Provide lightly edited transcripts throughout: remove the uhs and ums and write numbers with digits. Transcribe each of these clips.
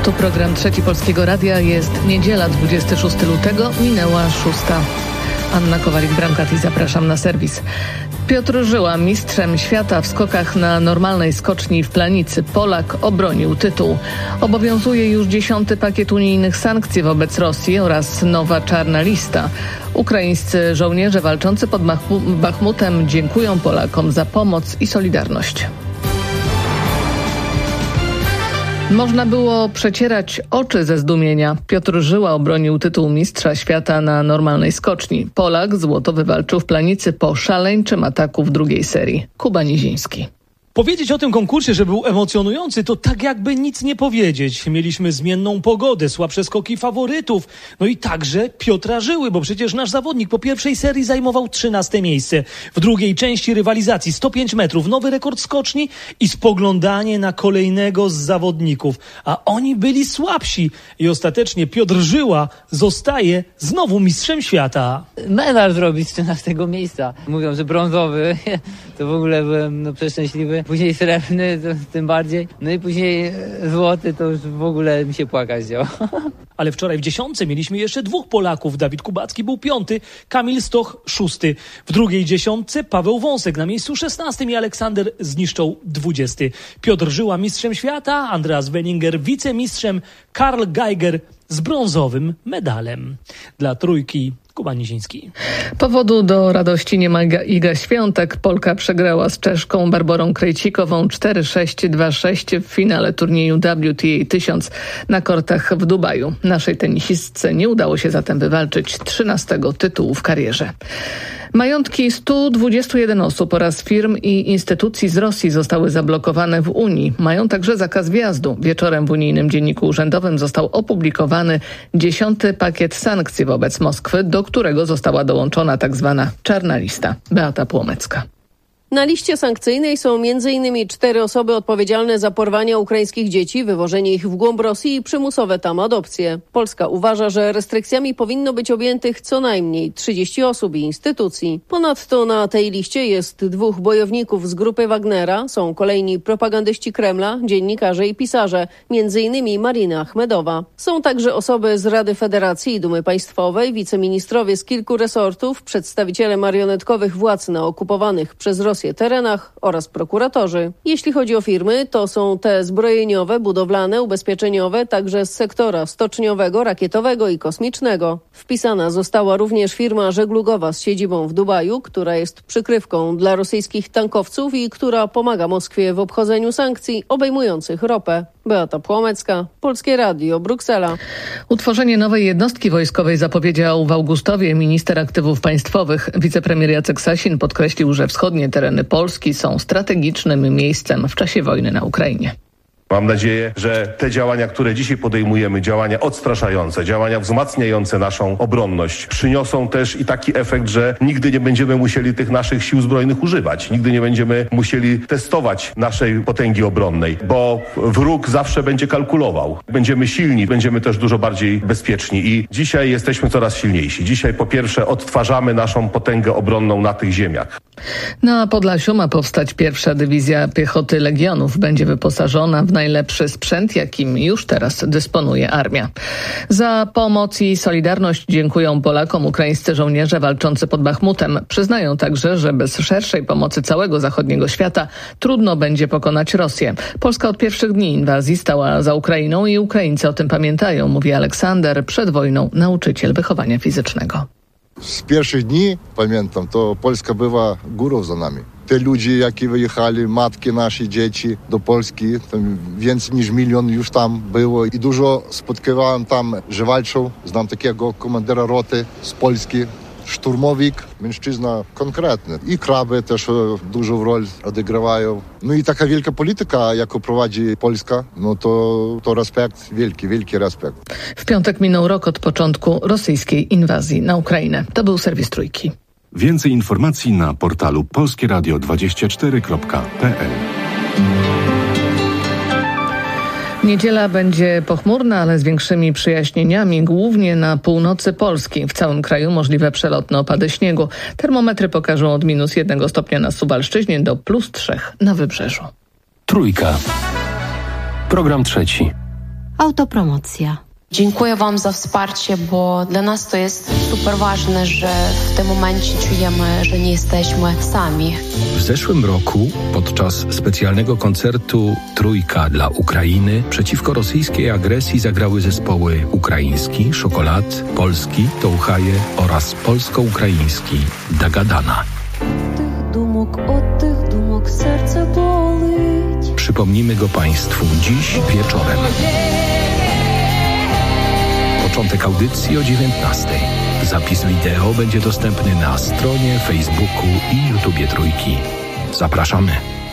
Tu program Trzeci Polskiego Radia. Jest niedziela, 26 lutego, minęła 6. Anna Kowalik-Bramkat i zapraszam na serwis. Piotr Żyła, mistrzem świata w skokach na normalnej skoczni w Planicy. Polak obronił tytuł. Obowiązuje już 10. pakiet unijnych sankcji wobec Rosji oraz nowa czarna lista. Ukraińscy żołnierze walczący pod Bachmutem dziękują Polakom za pomoc i solidarność. Można było przecierać oczy ze zdumienia. Piotr Żyła obronił tytuł mistrza świata na normalnej skoczni. Polak złoto wywalczył w Planicy po szaleńczym ataku w drugiej serii. Kuba Niziński. Powiedzieć o tym konkursie, że był emocjonujący, to tak jakby nic nie powiedzieć. Mieliśmy zmienną pogodę, słabsze skoki faworytów, no i także Piotra Żyły, bo przecież nasz zawodnik po pierwszej serii zajmował 13. miejsce. W drugiej części rywalizacji 105 metrów, nowy rekord skoczni i spoglądanie na kolejnego z zawodników. A oni byli słabsi i ostatecznie Piotr Żyła zostaje znowu mistrzem świata. Medal zrobić z 13. miejsca. Mówią, że brązowy, to w ogóle byłem przeszczęśliwy. Później srebrny, to tym bardziej. No i później złoty, to już w ogóle mi się płakać działo. Ale wczoraj w 10 mieliśmy jeszcze 2 Polaków. Dawid Kubacki był 5, Kamil Stoch 6. W drugiej 10 Paweł Wąsek na miejscu 16 i Aleksander Zniszczał 20. Piotr Żyła mistrzem świata, Andreas Wenninger wicemistrzem, Karl Geiger z brązowym medalem. Dla Trójki Kuba Niziński. Powodu do radości nie ma Iga Świątek. Polka przegrała z Czeszką Barborą Krejcikową 4-6, 2-6 w finale turnieju WTA 1000 na kortach w Dubaju. Naszej tenisistce nie udało się zatem wywalczyć 13. tytułu w karierze. Majątki 121 osób oraz firm i instytucji z Rosji zostały zablokowane w Unii. Mają także zakaz wjazdu. Wieczorem w unijnym dzienniku urzędowym został opublikowany 10. pakiet sankcji wobec Moskwy, do którego została dołączona tzw. czarna lista. Beata Płomecka. Na liście sankcyjnej są m.in. 4 osoby odpowiedzialne za porwania ukraińskich dzieci, wywożenie ich w głąb Rosji i przymusowe tam adopcje. Polska uważa, że restrykcjami powinno być objętych co najmniej 30 osób i instytucji. Ponadto na tej liście jest 2 bojowników z grupy Wagnera, są kolejni propagandyści Kremla, dziennikarze i pisarze, m.in. Marina Achmedowa. Są także osoby z Rady Federacji i Dumy Państwowej, wiceministrowie z kilku resortów, przedstawiciele marionetkowych władz na okupowanych przez Rosję terenach oraz prokuratorzy. Jeśli chodzi o firmy, to są te zbrojeniowe, budowlane, ubezpieczeniowe, także z sektora stoczniowego, rakietowego i kosmicznego. Wpisana została również firma żeglugowa z siedzibą w Dubaju, która jest przykrywką dla rosyjskich tankowców i która pomaga Moskwie w obchodzeniu sankcji obejmujących ropę. Beata Płomecka, Polskie Radio, Bruksela. Utworzenie nowej jednostki wojskowej zapowiedział w Augustowie minister aktywów państwowych. Wicepremier Jacek Sasin podkreślił, że wschodnie tereny Polski są strategicznym miejscem w czasie wojny na Ukrainie. Mam nadzieję, że te działania, które dzisiaj podejmujemy, działania odstraszające, działania wzmacniające naszą obronność, przyniosą też i taki efekt, że nigdy nie będziemy musieli tych naszych sił zbrojnych używać. Nigdy nie będziemy musieli testować naszej potęgi obronnej, bo wróg zawsze będzie kalkulował. Będziemy silni, będziemy też dużo bardziej bezpieczni i dzisiaj jesteśmy coraz silniejsi. Dzisiaj po pierwsze odtwarzamy naszą potęgę obronną na tych ziemiach. Na Podlasiu ma powstać pierwsza dywizja piechoty Legionów. Będzie wyposażona w najlepszy sprzęt, jakim już teraz dysponuje armia. Za pomoc i solidarność dziękują Polakom ukraińscy żołnierze walczący pod Bachmutem. Przyznają także, że bez szerszej pomocy całego zachodniego świata trudno będzie pokonać Rosję. Polska od pierwszych dni inwazji stała za Ukrainą i Ukraińcy o tym pamiętają, mówi Aleksander, przed wojną nauczyciel wychowania fizycznego. Z pierwszych dni, pamiętam, to Polska była górą za nami. Te ludzie, jakie wyjechali, matki nasze, dzieci do Polski, tam więcej niż 1 milion już tam było i dużo spotkywałem tam, że walczą. Znam takiego komandera roty z Polski, szturmowik, mężczyzna konkretny. I kraby też dużą rolę odgrywają. No i taka wielka polityka, jaką prowadzi Polska, no to respekt, wielki respekt. W piątek minął rok od początku rosyjskiej inwazji na Ukrainę. To był serwis Trójki. Więcej informacji na portalu polskieradio24.pl. Niedziela będzie pochmurna, ale z większymi przyjaśnieniami, głównie na północy Polski. W całym kraju możliwe przelotne opady śniegu. Termometry pokażą od -1 stopnia na Suwalszczyźnie do +3 na Wybrzeżu. Trójka. Program trzeci. Autopromocja. Dziękuję Wam za wsparcie, bo dla nas to jest super ważne, że w tym momencie czujemy, że nie jesteśmy sami. W zeszłym roku podczas specjalnego koncertu Trójka dla Ukrainy przeciwko rosyjskiej agresji zagrały zespoły ukraiński, Szokolad, polski, Touchaje oraz polsko-ukraiński Dagadana. Od tych dumok serce bolить. Przypomnimy go Państwu dziś wieczorem. Początek audycji o 19:00. Zapis wideo będzie dostępny na stronie, Facebooku i YouTubie Trójki. Zapraszamy.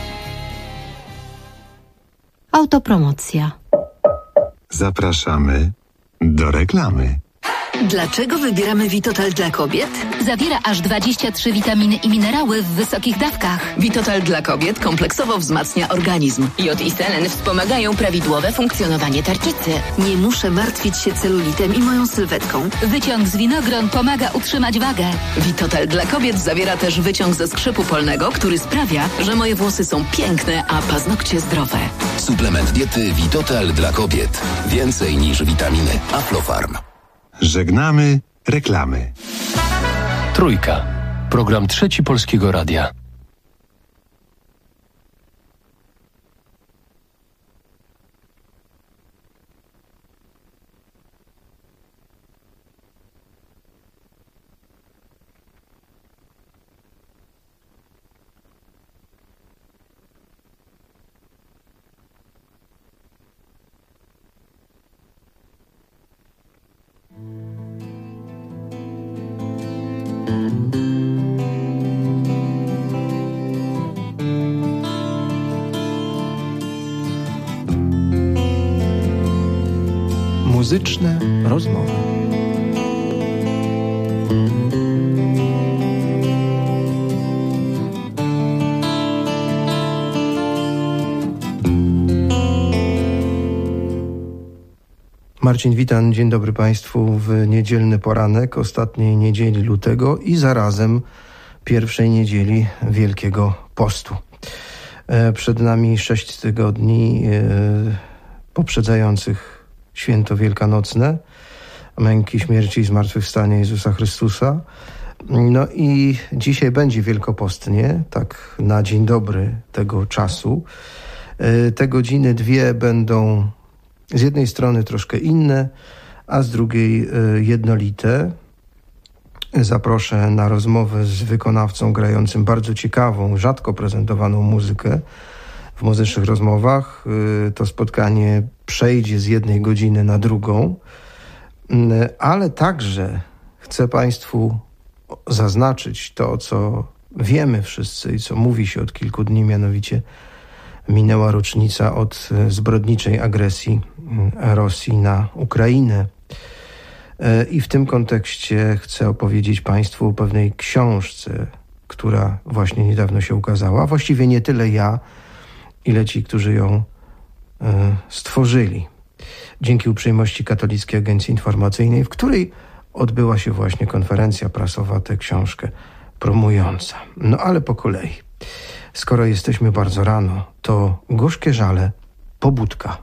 Autopromocja. Zapraszamy do reklamy. Dlaczego wybieramy Vitotal dla kobiet? Zawiera aż 23 witaminy i minerały w wysokich dawkach. Vitotal dla kobiet kompleksowo wzmacnia organizm. Jod i selen wspomagają prawidłowe funkcjonowanie tarczycy. Nie muszę martwić się celulitem i moją sylwetką. Wyciąg z winogron pomaga utrzymać wagę. Vitotal dla kobiet zawiera też wyciąg ze skrzypu polnego, który sprawia, że moje włosy są piękne, a paznokcie zdrowe. Suplement diety Vitotal dla kobiet. Więcej niż witaminy. Aflofarm. Żegnamy reklamy. Trójka. Program Trzeci Polskiego Radia. Muzyczne rozmowy. Marcin Witan, dzień dobry Państwu w niedzielny poranek, ostatniej niedzieli lutego i zarazem pierwszej niedzieli Wielkiego Postu. Przed nami 6 tygodni poprzedzających święto wielkanocne, męki, śmierci i zmartwychwstania Jezusa Chrystusa. No i dzisiaj będzie wielkopostnie, tak na dzień dobry tego czasu. Te godziny dwie będą z jednej strony troszkę inne, a z drugiej jednolite. Zaproszę na rozmowę z wykonawcą grającym bardzo ciekawą, rzadko prezentowaną muzykę w muzycznych rozmowach. To spotkanie przejdzie z jednej godziny na drugą, ale także chcę Państwu zaznaczyć to, co wiemy wszyscy i co mówi się od kilku dni, mianowicie minęła rocznica od zbrodniczej agresji Rosji na Ukrainę. I w tym kontekście chcę opowiedzieć Państwu o pewnej książce, która właśnie niedawno się ukazała. Właściwie nie tyle ja, ile ci, którzy ją stworzyli. Dzięki uprzejmości Katolickiej Agencji Informacyjnej, w której odbyła się właśnie konferencja prasowa, tę książkę promująca. No ale po kolei. Skoro jesteśmy bardzo rano, to gorzkie żale, pobudka.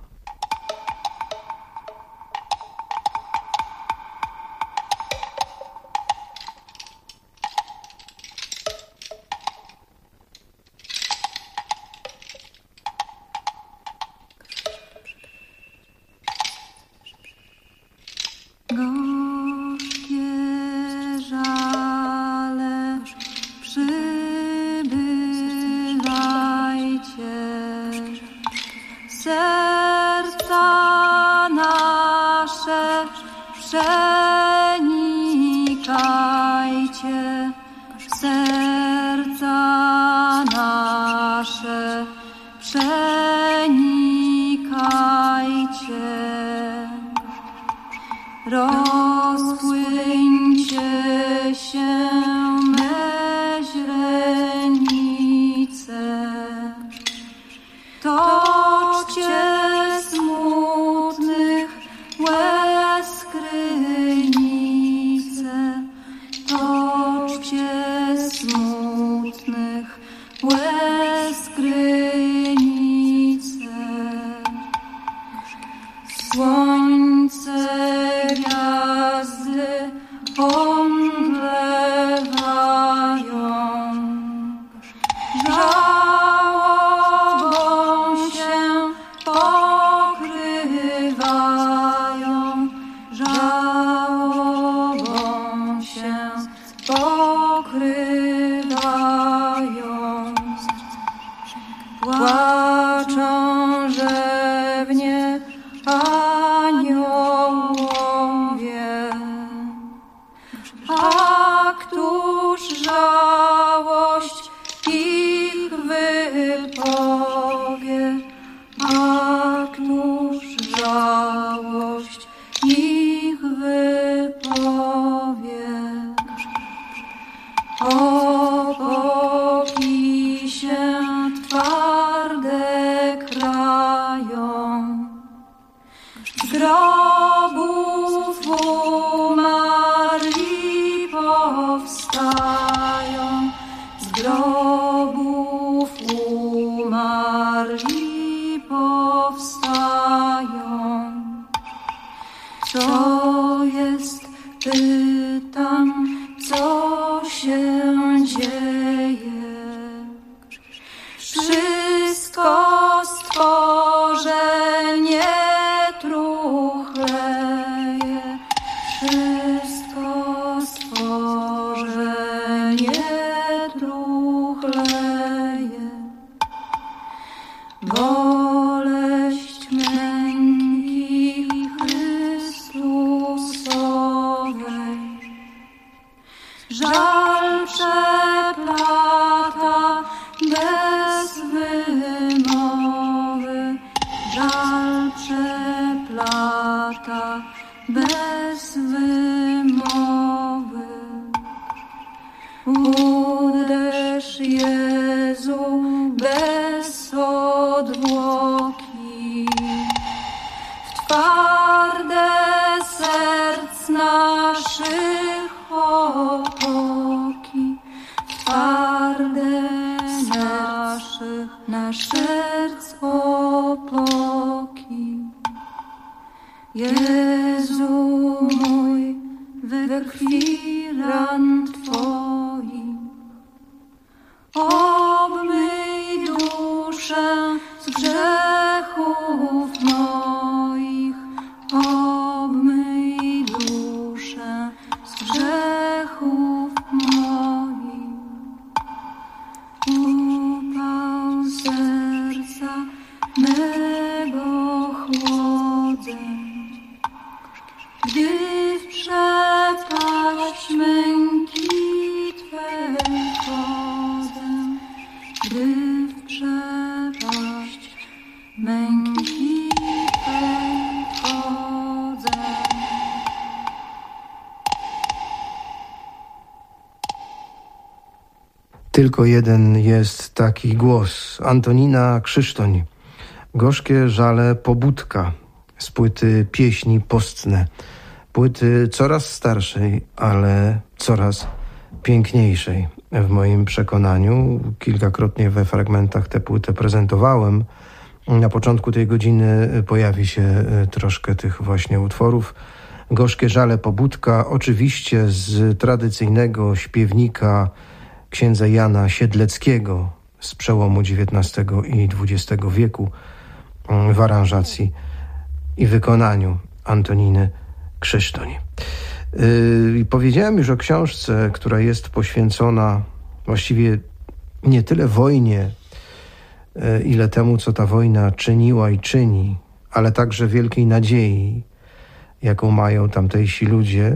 Słońce, gwiazdy omdlewają, żałobą się pokrywają, żałobą się pokrywają. Płaczą rzewnie aniołowie, a któż żałość ich wypowie, a któż żałość ich wypowie. Opoki się twarde krają, z grobów umarli powstają, z grobów umarli powstają. Co jest, pytam, co się dzieje? Wszystko stworzenie truchleje, wszystko stworzenie truchleje. Boleść męki Chrystusowej, żal przeplata bez wymowy, żal przeplata bez wymowy. Uderz, Jezu, bez odwłoki w twarde serc naszych opoki, w twarde nasz serc opoki. Jezu mój, we krwi ran Twoich, obmyj duszę z grzechów moich, obmyj duszę z grzechów moich. Upał serca mego chłodzę, gdy w przepaść męki Twej wchodzę, gdy w przepaść męki Twej wchodzę. Tylko jeden jest taki głos. Antonina Krzysztoń. Gorzkie żale pobudka z płyty Pieśni postne. Płyty coraz starszej, ale coraz piękniejszej w moim przekonaniu. Kilkakrotnie we fragmentach tę płytę prezentowałem. Na początku tej godziny pojawi się troszkę tych właśnie utworów. Gorzkie żale pobudka, oczywiście z tradycyjnego śpiewnika księdza Jana Siedleckiego z przełomu XIX i XX wieku w aranżacji i wykonaniu Antoniny Krzysztoń. Powiedziałem już o książce, która jest poświęcona właściwie nie tyle wojnie, ile temu, co ta wojna czyniła i czyni, ale także wielkiej nadziei, jaką mają tamtejsi ludzie.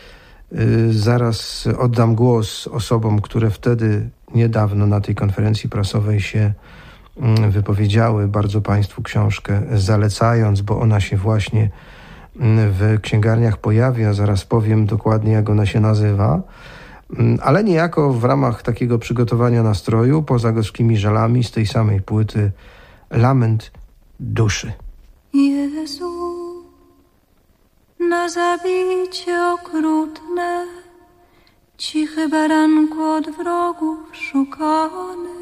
Zaraz oddam głos osobom, które wtedy niedawno na tej konferencji prasowej się wypowiedziały, bardzo Państwu książkę zalecając, bo ona się właśnie w księgarniach pojawia. Zaraz powiem dokładnie, jak ona się nazywa, ale niejako w ramach takiego przygotowania nastroju, poza gorzkimi żalami, z tej samej płyty Lament duszy. Jezu, na zabicie okrutne, cichy baranku od wrogów szukany,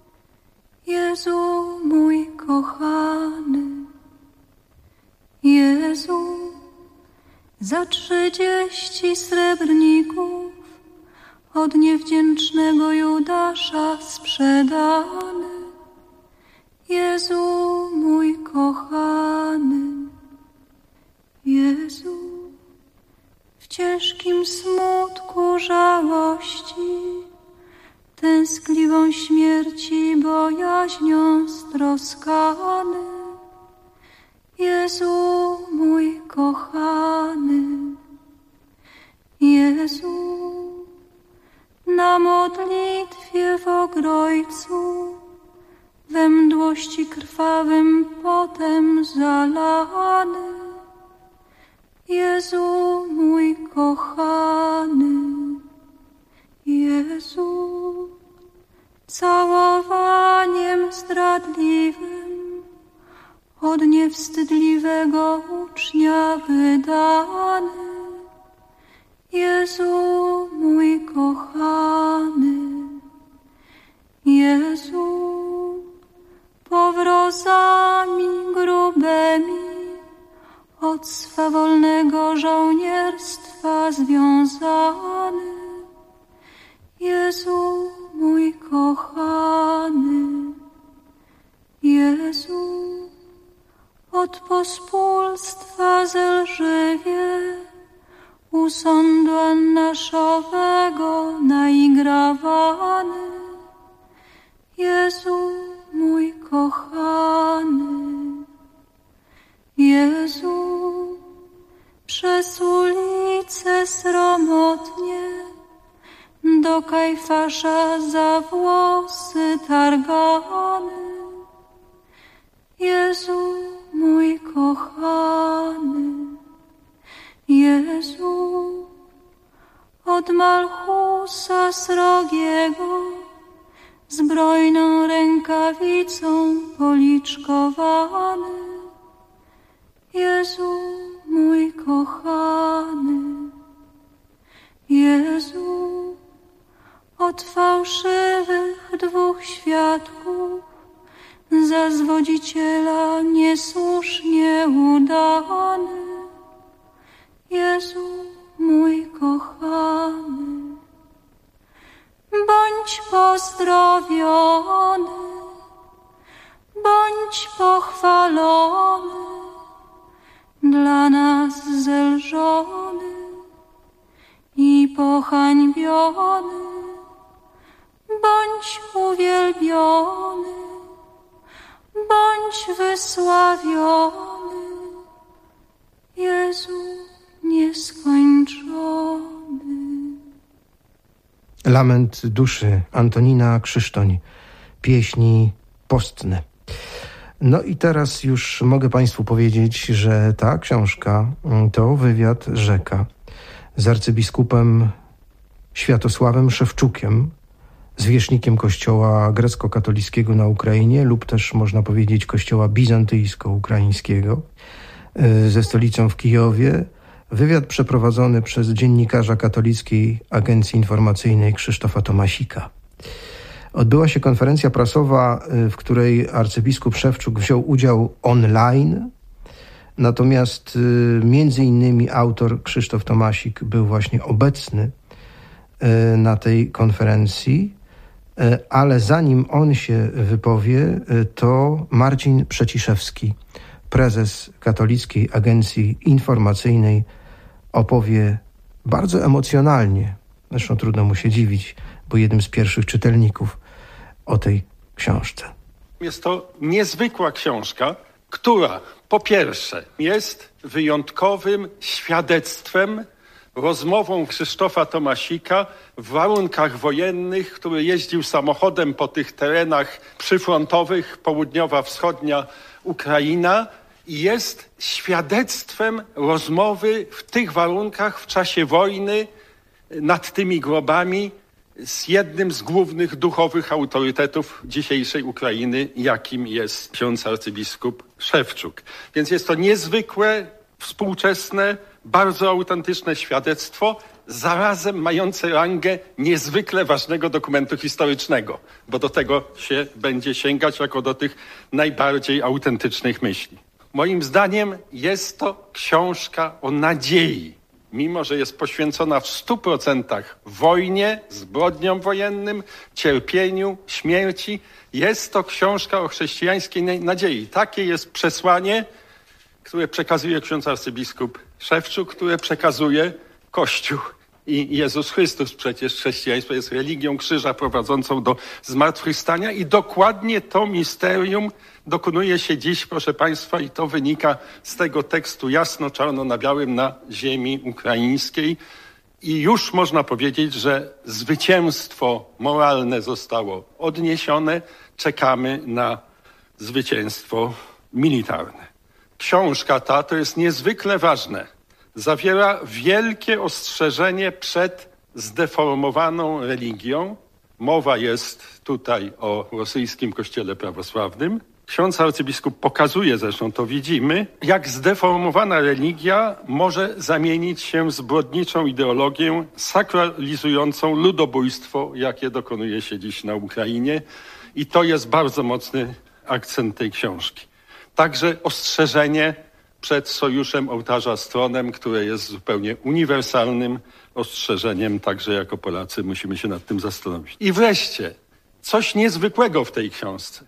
Jezu mój kochany, Jezu Jezu, za 30 srebrników od niewdzięcznego Judasza sprzedany. Jezu mój kochany, Jezu, w ciężkim smutku żałości, tęskliwą śmierci bojaźnią stroskany. Jezu mój kochany, Jezu, na modlitwie w Ogrojcu, we mdłości krwawym potem zalany. Jezu mój kochany, Jezu, całowaniem zdradliwym od niewstydliwego ucznia wydany. Jezu mój kochany, Jezu, powrozami grubymi od swawolnego żołnierstwa związany. Jezu mój kochany, Jezu, od pospólstwa zelżywie u sądu Annaszowego naigrawany. Jezu mój kochany, Jezu, przez ulice sromotnie do Kajfasza za włosy targany. Jezu mój kochany, Jezu, od Malchusa srogiego zbrojną rękawicą policzkowany. Jezu mój kochany, Jezu, od fałszywych 2 świadków za zwodziciela niesłusznie udany. Jezu mój kochany, bądź pozdrowiony, bądź pochwalony, dla nas zelżony i pohańbiony, bądź uwielbiony, bądź wysławiony, Jezu nieskończony. Lament duszy Antonina Krzysztoń, pieśni postne. No i teraz już mogę Państwu powiedzieć, że ta książka to wywiad Rzeka z arcybiskupem Światosławem Szewczukiem, zwierzchnikiem kościoła grecko-katolickiego na Ukrainie lub też można powiedzieć kościoła bizantyjsko-ukraińskiego ze stolicą w Kijowie. Wywiad przeprowadzony przez dziennikarza katolickiej agencji informacyjnej Krzysztofa Tomasika. Odbyła się konferencja prasowa, w której arcybiskup Szewczuk wziął udział online, natomiast między innymi autor Krzysztof Tomasik był właśnie obecny na tej konferencji, ale zanim on się wypowie, to Marcin Przeciszewski, prezes Katolickiej Agencji Informacyjnej, opowie bardzo emocjonalnie, zresztą trudno mu się dziwić, bo jednym z pierwszych czytelników, o tej książce. Jest to niezwykła książka, która po pierwsze jest wyjątkowym świadectwem, rozmową Krzysztofa Tomasika w warunkach wojennych, który jeździł samochodem po tych terenach przyfrontowych, południowa, wschodnia Ukraina, i jest świadectwem rozmowy w tych warunkach w czasie wojny nad tymi grobami z jednym z głównych duchowych autorytetów dzisiejszej Ukrainy, jakim jest ksiądz arcybiskup Szewczuk. Więc jest to niezwykłe, współczesne, bardzo autentyczne świadectwo, zarazem mające rangę niezwykle ważnego dokumentu historycznego, bo do tego się będzie sięgać jako do tych najbardziej autentycznych myśli. Moim zdaniem jest to książka o nadziei. Mimo że jest poświęcona w 100% wojnie, zbrodniom wojennym, cierpieniu, śmierci, jest to książka o chrześcijańskiej nadziei. Takie jest przesłanie, które przekazuje ksiądz arcybiskup Szewczuk, które przekazuje Kościół. I Jezus Chrystus, przecież chrześcijaństwo jest religią krzyża prowadzącą do zmartwychwstania i dokładnie to misterium dokonuje się dziś, proszę Państwa, i to wynika z tego tekstu jasno, czarno na białym na ziemi ukraińskiej. I już można powiedzieć, że zwycięstwo moralne zostało odniesione. Czekamy na zwycięstwo militarne. Książka ta, to jest niezwykle ważne, zawiera wielkie ostrzeżenie przed zdeformowaną religią. Mowa jest tutaj o rosyjskim kościele prawosławnym. Ksiądz arcybiskup pokazuje, zresztą to widzimy, jak zdeformowana religia może zamienić się w zbrodniczą ideologię sakralizującą ludobójstwo, jakie dokonuje się dziś na Ukrainie. I to jest bardzo mocny akcent tej książki. Także ostrzeżenie przed sojuszem ołtarza z tronem, które jest zupełnie uniwersalnym ostrzeżeniem. Także jako Polacy musimy się nad tym zastanowić. I wreszcie coś niezwykłego w tej książce.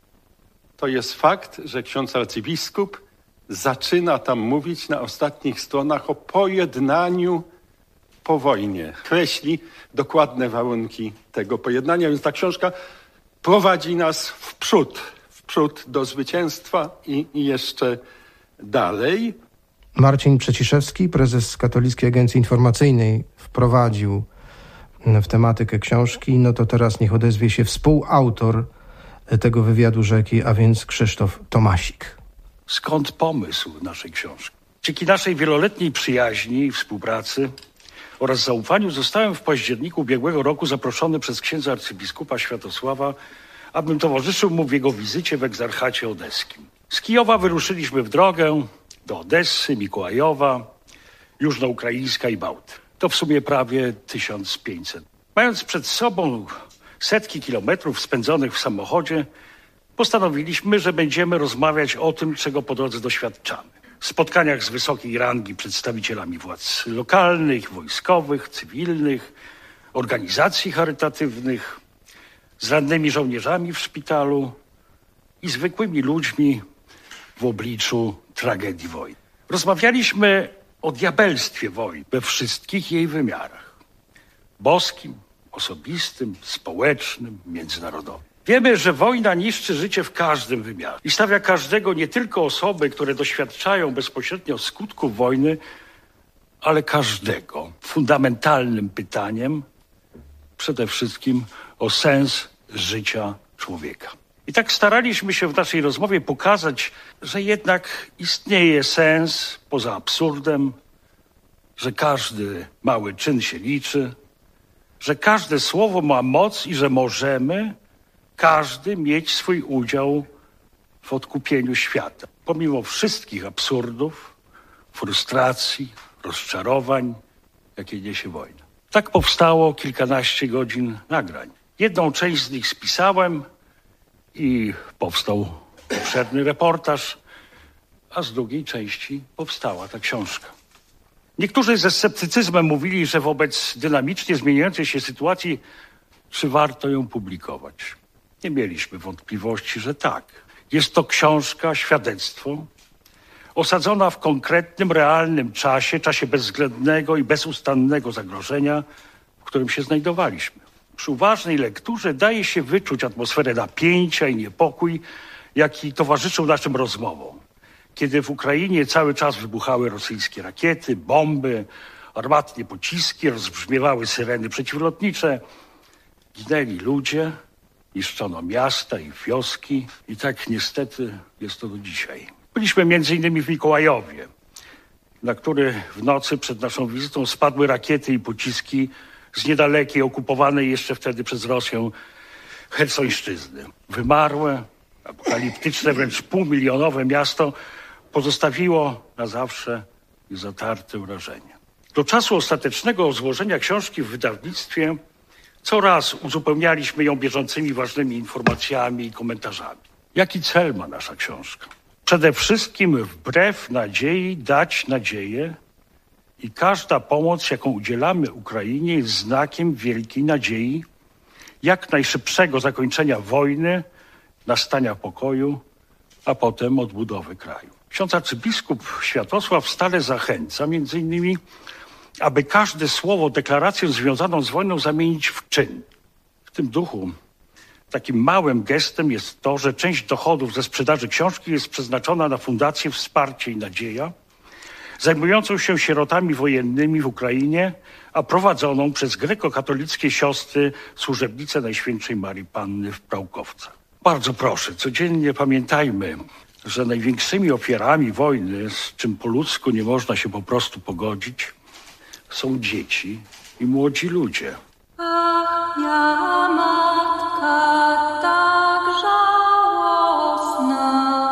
To jest fakt, że ksiądz arcybiskup zaczyna tam mówić na ostatnich stronach o pojednaniu po wojnie. Kreśli dokładne warunki tego pojednania, więc ta książka prowadzi nas w przód do zwycięstwa i jeszcze dalej. Marcin Przeciszewski, prezes Katolickiej Agencji Informacyjnej, wprowadził w tematykę książki. No to teraz niech odezwie się współautor tego wywiadu rzeki, a więc Krzysztof Tomasik. Skąd pomysł naszej książki? Dzięki naszej wieloletniej przyjaźni i współpracy oraz zaufaniu zostałem w październiku ubiegłego roku zaproszony przez księdza arcybiskupa Światosława, abym towarzyszył mu w jego wizycie w egzarchacie odeskim. Z Kijowa wyruszyliśmy w drogę do Odessy, Mikołajowa, Jużnoukraińska i Bałty. To w sumie prawie 1500. Mając przed sobą setki kilometrów spędzonych w samochodzie, postanowiliśmy, że będziemy rozmawiać o tym, czego po drodze doświadczamy. W spotkaniach z wysokiej rangi przedstawicielami władz lokalnych, wojskowych, cywilnych, organizacji charytatywnych, z rannymi żołnierzami w szpitalu i zwykłymi ludźmi w obliczu tragedii wojny. Rozmawialiśmy o diabelstwie wojny we wszystkich jej wymiarach. Boskim, osobistym, społecznym, międzynarodowym. Wiemy, że wojna niszczy życie w każdym wymiarze i stawia każdego, nie tylko osoby, które doświadczają bezpośrednio skutków wojny, ale każdego fundamentalnym pytaniem, przede wszystkim o sens życia człowieka. I tak staraliśmy się w naszej rozmowie pokazać, że jednak istnieje sens poza absurdem, że każdy mały czyn się liczy, że każde słowo ma moc i że możemy każdy mieć swój udział w odkupieniu świata. Pomimo wszystkich absurdów, frustracji, rozczarowań, jakie niesie wojna. Tak powstało kilkanaście godzin nagrań. Jedną część z nich spisałem i powstał obszerny reportaż, a z drugiej części powstała ta książka. Niektórzy ze sceptycyzmem mówili, że wobec dynamicznie zmieniającej się sytuacji, czy warto ją publikować. Nie mieliśmy wątpliwości, że tak. Jest to książka, świadectwo, osadzona w konkretnym, realnym czasie bezwzględnego i bezustannego zagrożenia, w którym się znajdowaliśmy. Przy uważnej lekturze daje się wyczuć atmosferę napięcia i niepokój, jaki towarzyszył naszym rozmowom. Kiedy w Ukrainie cały czas wybuchały rosyjskie rakiety, bomby, armatnie pociski, rozbrzmiewały syreny przeciwlotnicze, ginęli ludzie, niszczono miasta i wioski i tak niestety jest to do dzisiaj. Byliśmy m.in. w Mikołajowie, na który w nocy przed naszą wizytą spadły rakiety i pociski z niedalekiej, okupowanej jeszcze wtedy przez Rosję Chersońszczyzny. Wymarłe, apokaliptyczne, wręcz półmilionowe miasto pozostawiło na zawsze zatarte wrażenie. Do czasu ostatecznego złożenia książki w wydawnictwie coraz uzupełnialiśmy ją bieżącymi ważnymi informacjami i komentarzami. Jaki cel ma nasza książka? Przede wszystkim wbrew nadziei dać nadzieję i każda pomoc, jaką udzielamy Ukrainie, jest znakiem wielkiej nadziei jak najszybszego zakończenia wojny, nastania pokoju, a potem odbudowy kraju. Ksiądz arcybiskup Światosław stale zachęca między innymi, aby każde słowo, deklarację związaną z wojną zamienić w czyn. W tym duchu takim małym gestem jest to, że część dochodów ze sprzedaży książki jest przeznaczona na Fundację Wsparcie i Nadzieja, zajmującą się sierotami wojennymi w Ukrainie, a prowadzoną przez grekokatolickie siostry służebnice Najświętszej Marii Panny w Prałkowcach. Bardzo proszę, codziennie pamiętajmy, że największymi ofiarami wojny, z czym po ludzku nie można się po prostu pogodzić, są dzieci i młodzi ludzie. Ach, ja matka tak żałosna,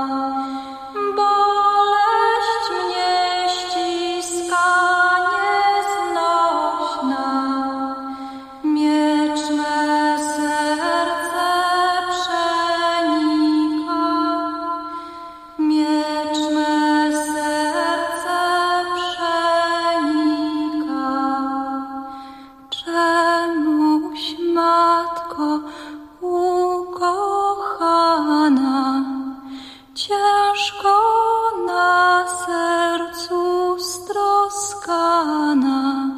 boleść mnie ściska nieznośna, miecz me serce przenika, miecz me serce przenika. Czemuś, matko ukochana, ciężko na sercu stroskana,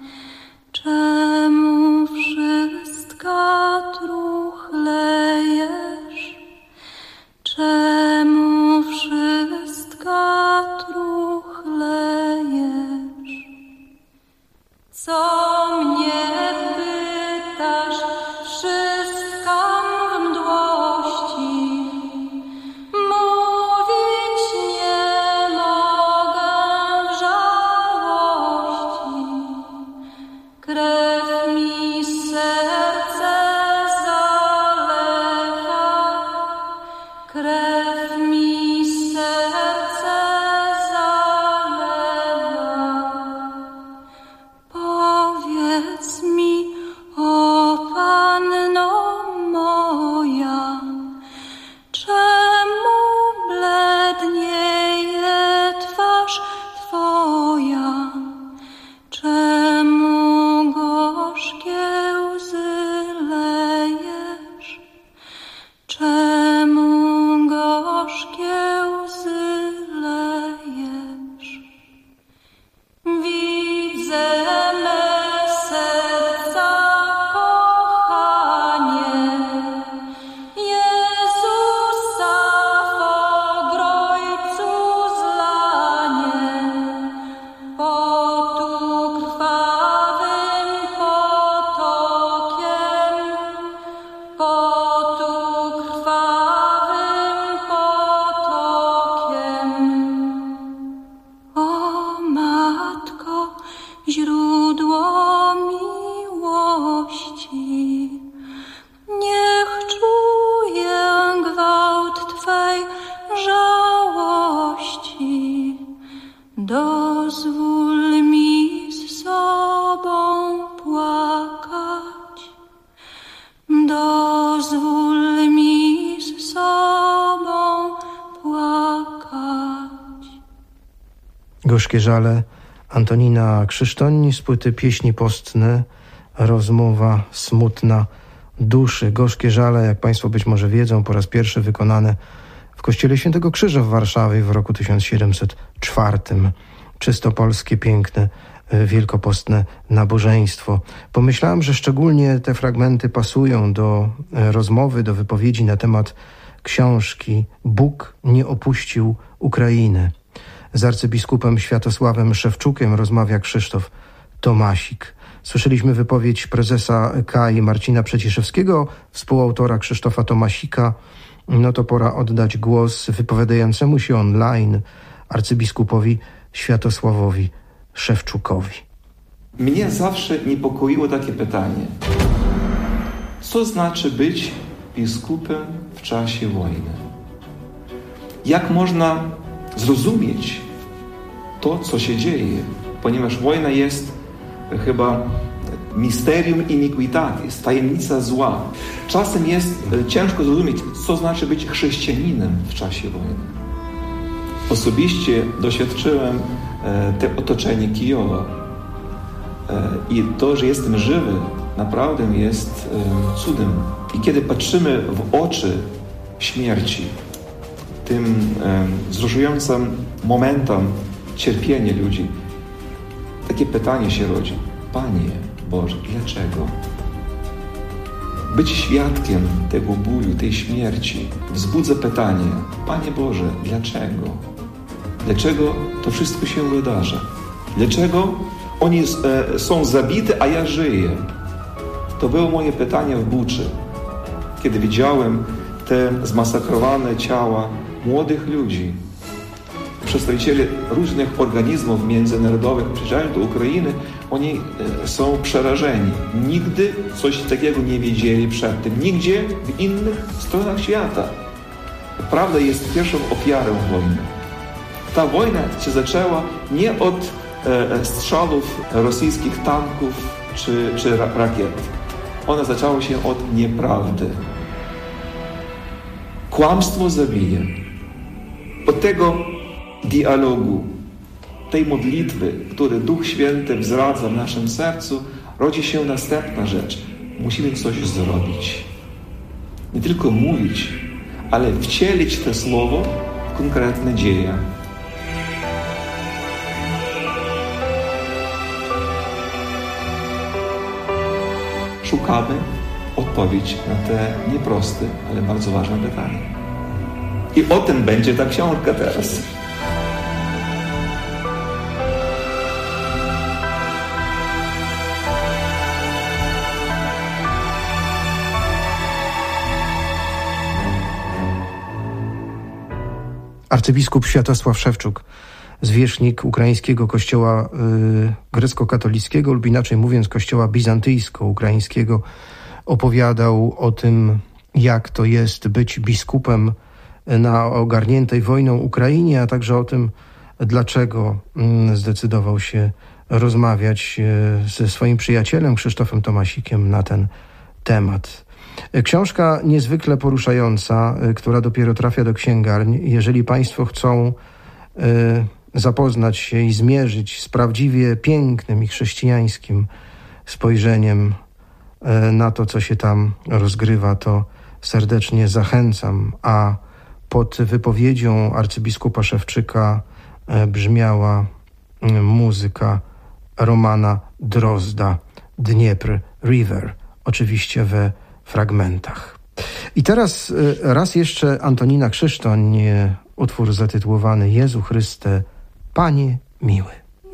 czemu wszystka truchlejesz, czemu wszystka truchlejesz? Co mnie pytasz, wszystkam w mdłości, mówić nie mogę w żałości. Krew mi serce zalewa, krew mi serce zalewa. Powiedz mi, o Panno moja, czemu blednieje twarz Twoja, czemu gorzkie łzy lejesz, czemu gorzkie łzy lejesz? Widzę me serca kochanie, Jezusa w Ogrojcu zlanie, potu krwawym potokiem, potu krwawym potokiem. O Matko, źródło miłości, niech czuję gwałt Twej żałości. Dozwól mi z sobą płakać, dozwól mi z sobą płakać. Gorzkie żale Antonina Krzysztoń z płyty Pieśni postne, rozmowa smutna duszy. Gorzkie żale, jak Państwo być może wiedzą, po raz pierwszy wykonane w Kościele Świętego Krzyża w Warszawie w roku 1704. Czysto polskie, piękne, wielkopostne nabożeństwo. Pomyślałem, że szczególnie te fragmenty pasują do rozmowy, do wypowiedzi na temat książki Bóg nie opuścił Ukrainy. Z arcybiskupem Światosławem Szewczukiem rozmawia Krzysztof Tomasik. Słyszeliśmy wypowiedź prezesa KAI Marcina Przeciszewskiego, współautora Krzysztofa Tomasika. No to pora oddać głos wypowiadającemu się online arcybiskupowi Światosławowi Szewczukowi. Mnie zawsze niepokoiło takie pytanie. Co znaczy być biskupem w czasie wojny? Jak można zrozumieć to, co się dzieje? Ponieważ wojna jest chyba misterium iniquitatis, tajemnica zła. Czasem jest ciężko zrozumieć, co znaczy być chrześcijaninem w czasie wojny. Osobiście doświadczyłem te otoczenie Kijowa i to, że jestem żywy, naprawdę jest cudem. I kiedy patrzymy w oczy śmierci, tym wzruszającym momentom cierpienia ludzi, takie pytanie się rodzi: Panie Boże, dlaczego? Być świadkiem tego bólu, tej śmierci wzbudza pytanie: Panie Boże, dlaczego? Dlaczego to wszystko się wydarza? Dlaczego oni są zabity, a ja żyję? To było moje pytanie w Buczy, kiedy widziałem te zmasakrowane ciała młodych ludzi. Przedstawiciele różnych organizmów międzynarodowych przyjeżdżają do Ukrainy, oni są przerażeni. Nigdy coś takiego nie wiedzieli przedtem, nigdzie w innych stronach świata. Prawda jest pierwszą ofiarą wojny. Ta wojna się zaczęła nie od strzałów rosyjskich tanków czy rakiet. Ona zaczęła się od nieprawdy. Kłamstwo zabija. Od tego dialogu, tej modlitwy, który Duch Święty wzradza w naszym sercu, rodzi się następna rzecz. Musimy coś zrobić. Nie tylko mówić, ale wcielić to słowo w konkretne dzieje. Szukamy odpowiedzi na te nieproste, ale bardzo ważne pytania. I o tym będzie ta książka teraz. Arcybiskup Światosław Szewczuk, zwierzchnik ukraińskiego kościoła grecko-katolickiego lub inaczej mówiąc kościoła bizantyjsko-ukraińskiego, opowiadał o tym, jak to jest być biskupem na ogarniętej wojną Ukrainie, a także o tym, dlaczego zdecydował się rozmawiać ze swoim przyjacielem Krzysztofem Tomasikiem na ten temat. Książka niezwykle poruszająca, która dopiero trafia do księgarni. Jeżeli Państwo chcą zapoznać się i zmierzyć z prawdziwie pięknym i chrześcijańskim spojrzeniem na to, co się tam rozgrywa, to serdecznie zachęcam. A pod wypowiedzią arcybiskupa Szewczyka brzmiała muzyka Romana Drozda, Dniepr River, oczywiście we fragmentach. I teraz raz jeszcze Antonina Krzysztoń, utwór zatytułowany Jezu Chryste, Panie miły.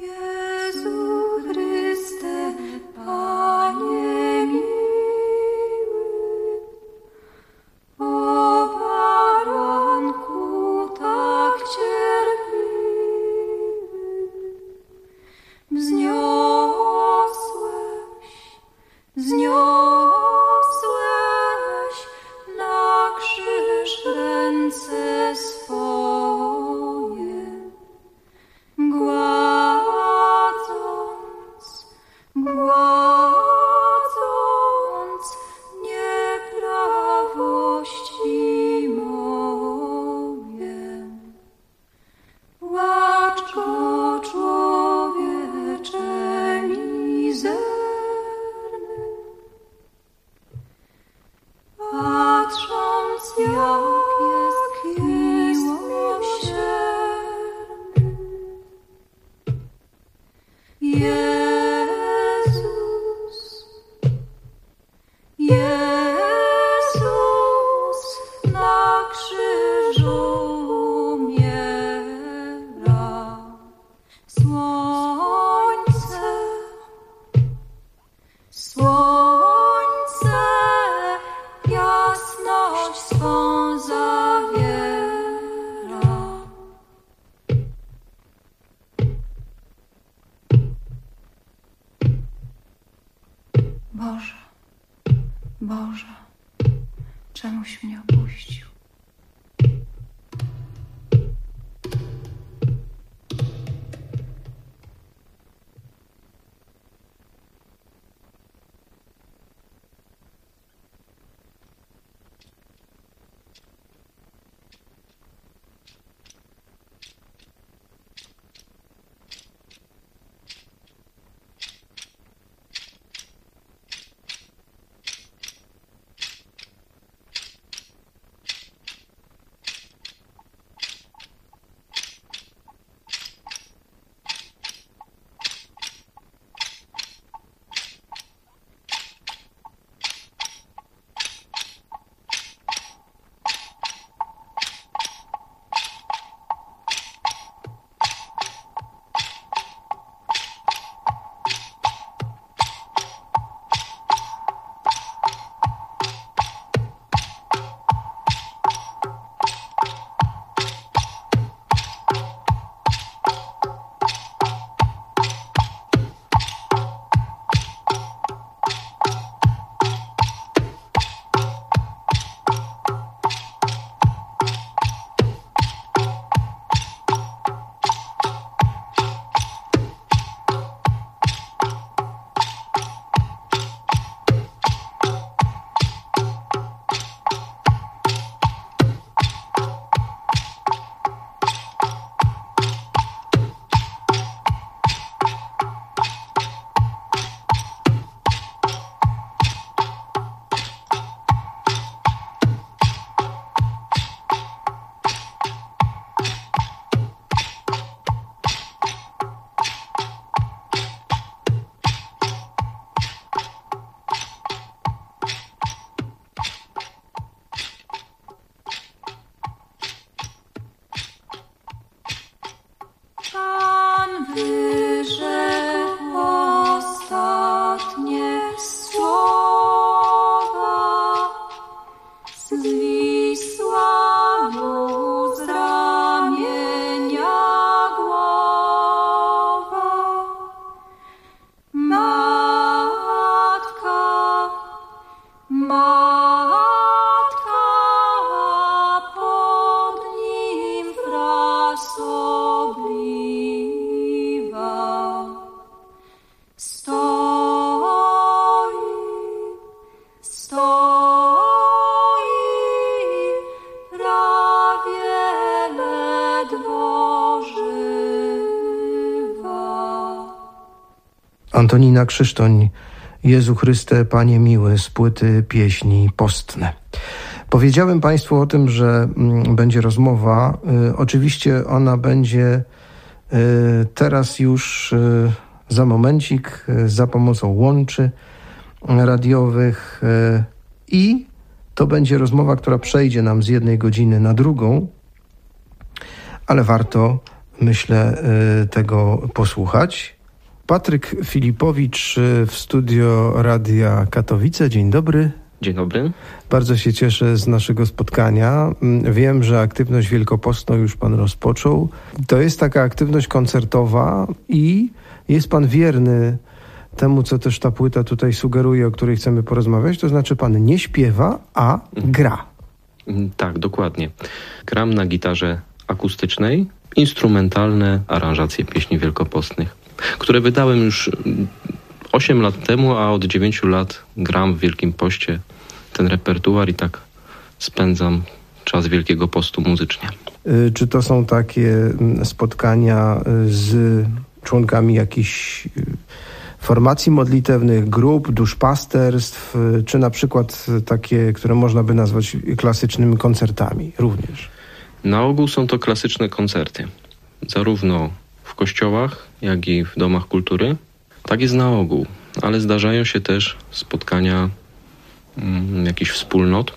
Boże, czemuś mnie opuścił? Antonina Krzysztoń, Jezu Chryste, Panie miły, z płyty Pieśni postne. Powiedziałem Państwu o tym, że będzie rozmowa. Oczywiście ona będzie teraz już za momencik za pomocą łączy radiowych i to będzie rozmowa, która przejdzie nam z 1 godziny na drugą, ale warto, myślę, tego posłuchać. Patryk Filipowicz w studio Radia Katowice. Dzień dobry. Dzień dobry. Bardzo się cieszę z naszego spotkania. Wiem, że aktywność wielkopostną już Pan rozpoczął. To jest taka aktywność koncertowa i jest Pan wierny temu, co też ta płyta tutaj sugeruje, o której chcemy porozmawiać. To znaczy Pan nie śpiewa, a gra. Tak, dokładnie. Gram na gitarze akustycznej, instrumentalne aranżacje pieśni wielkopostnych, które wydałem już 8 lat temu, a od 9 lat gram w Wielkim Poście ten repertuar i tak spędzam czas Wielkiego Postu muzycznie. Czy to są takie spotkania z członkami jakichś formacji modlitewnych, grup, duszpasterstw, czy na przykład takie, które można by nazwać klasycznymi koncertami również? Na ogół są to klasyczne koncerty, zarówno w kościołach, jak i w domach kultury. Tak jest na ogół, ale zdarzają się też spotkania jakichś wspólnot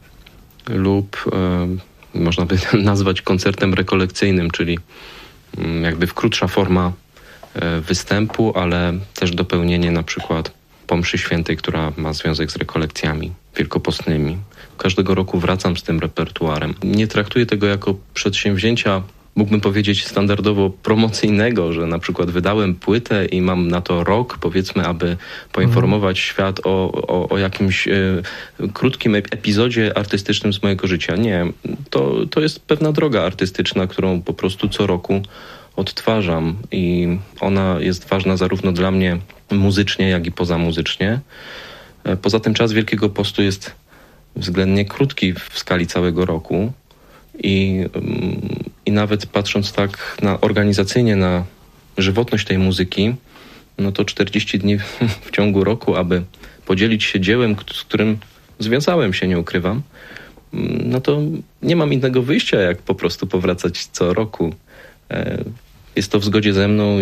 lub można by nazwać koncertem rekolekcyjnym, czyli jakby krótsza forma występu, ale też dopełnienie na przykład po mszy świętej, która ma związek z rekolekcjami wielkopostnymi. Każdego roku wracam z tym repertuarem. Nie traktuję tego jako przedsięwzięcia, mógłbym powiedzieć, standardowo promocyjnego, że na przykład wydałem płytę i mam na to rok, powiedzmy, aby poinformować świat o jakimś krótkim epizodzie artystycznym z mojego życia. Nie, to jest pewna droga artystyczna, którą po prostu co roku odtwarzam i ona jest ważna zarówno dla mnie muzycznie, jak i pozamuzycznie. Poza tym czas Wielkiego Postu jest względnie krótki w skali całego roku i nawet patrząc tak organizacyjnie na żywotność tej muzyki, no to 40 dni w ciągu roku, aby podzielić się dziełem, z którym związałem się, nie ukrywam, no to nie mam innego wyjścia, jak po prostu powracać co roku. Jest to w zgodzie ze mną